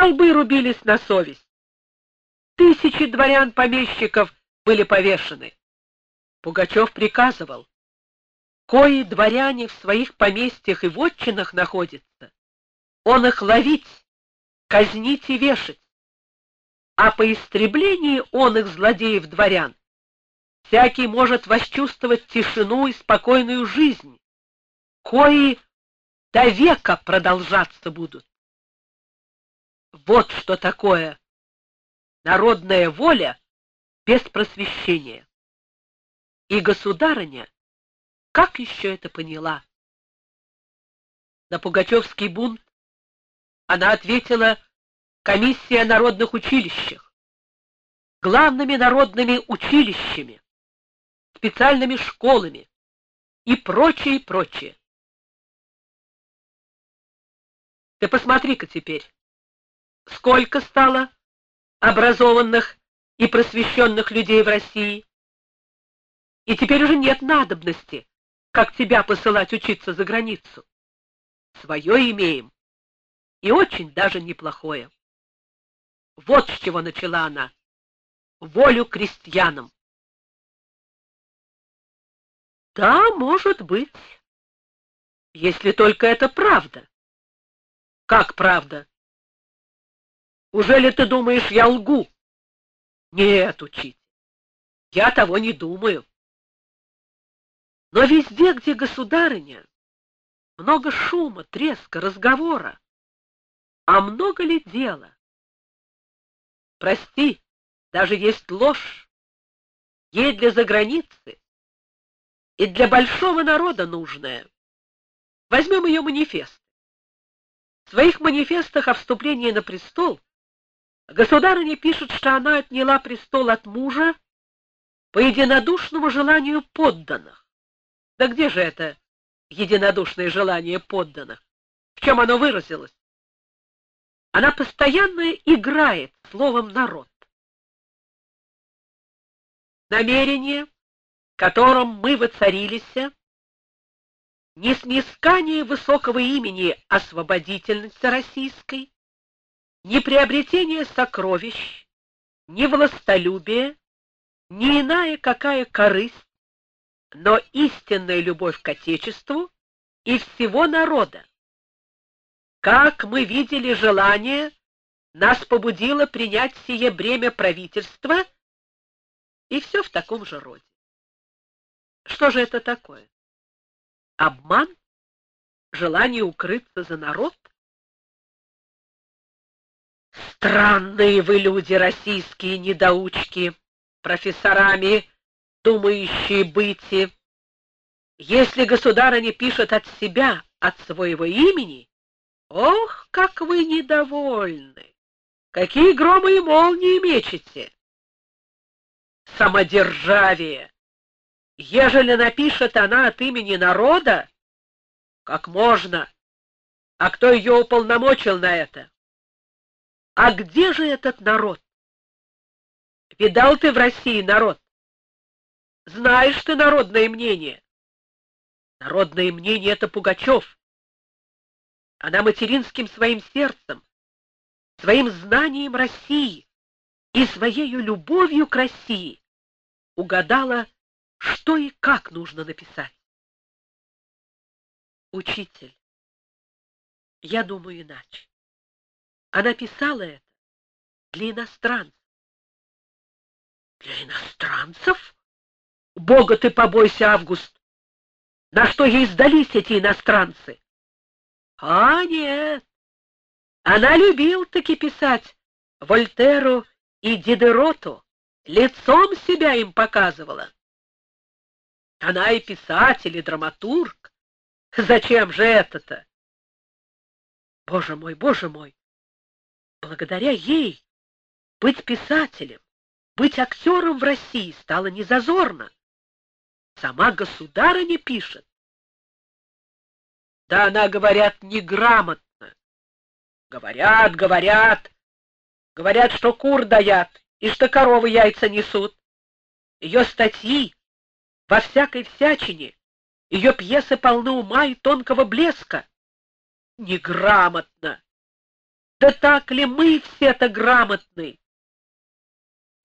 Столбы рубились на совесть. Тысячи дворян-помещиков были повешены. Пугачев приказывал: кои дворяне в своих поместьях и вотчинах находятся, он их ловить, казнить и вешать, а по истреблении он их злодеев-дворян всякий может восчувствовать тишину и спокойную жизнь, кои до века продолжаться будут. Вот что такое народная воля без просвещения. И государыня как еще это поняла? На пугачевский бунт она ответила: комиссия о народных училищах, главными народными училищами, специальными школами и прочее, и прочее. Ты посмотри-ка теперь, сколько стало образованных и просвещенных людей в России, и теперь уже нет надобности, как тебя посылать учиться за границу. Свое имеем, и очень даже неплохое. Вот с чего начала она: волю крестьянам. Да, может быть, если только это правда. Как правда? Ужели ты думаешь, я лгу? Нет, учитель, я того не думаю. Но везде, где государыня, много шума, треска, разговора. А много ли дела? Прости, даже есть ложь. Ей для заграницы и для большого народа нужная. Возьмем ее манифест. В своих манифестах о вступлении на престол государыня пишет, что она отняла престол от мужа по единодушному желанию подданных. Да где же это единодушное желание подданных? В чем оно выразилось? Она постоянно играет словом «народ». Намерение, которым мы воцарились, не снискание высокого имени освободительницы российской, не приобретение сокровищ, не властолюбие, не иная какая корысть, но истинная любовь к Отечеству и всего народа. Как мы видели, желание нас побудило принять сие бремя правительства, и все в таком же роде. Что же это такое? Обман? Желание укрыться за народ? Странные вы люди, российские недоучки, профессорами думающие быти. Если государыня пишет от себя, от своего имени, ох, как вы недовольны! Какие громы и молнии мечете! Самодержавие! Ежели напишет она от имени народа, как можно? А кто ее уполномочил на это? А где же этот народ? Видал ты в России народ? Знаешь ты народное мнение? Народное мнение — это Пугачев. Она материнским своим сердцем, своим знанием России и своей любовью к России угадала, что и как нужно написать. Учитель, я думаю иначе. Она писала это для иностранцев. Для иностранцев? Бога ты побойся, Август! На что ей сдались эти иностранцы? А нет, она любила-таки писать Вольтеру и Дидероту, лицом себя им показывала. Она и писатель, и драматург. Зачем же это-то? Боже мой, благодаря ей быть писателем, быть актером в России стало незазорно. Сама государыня пишет. Да она, говорят, неграмотно. Говорят, что кур доят и что коровы яйца несут. Ее статьи во всякой всячине, ее пьесы полны ума и тонкого блеска. Неграмотно. Да так ли мы все-то грамотны?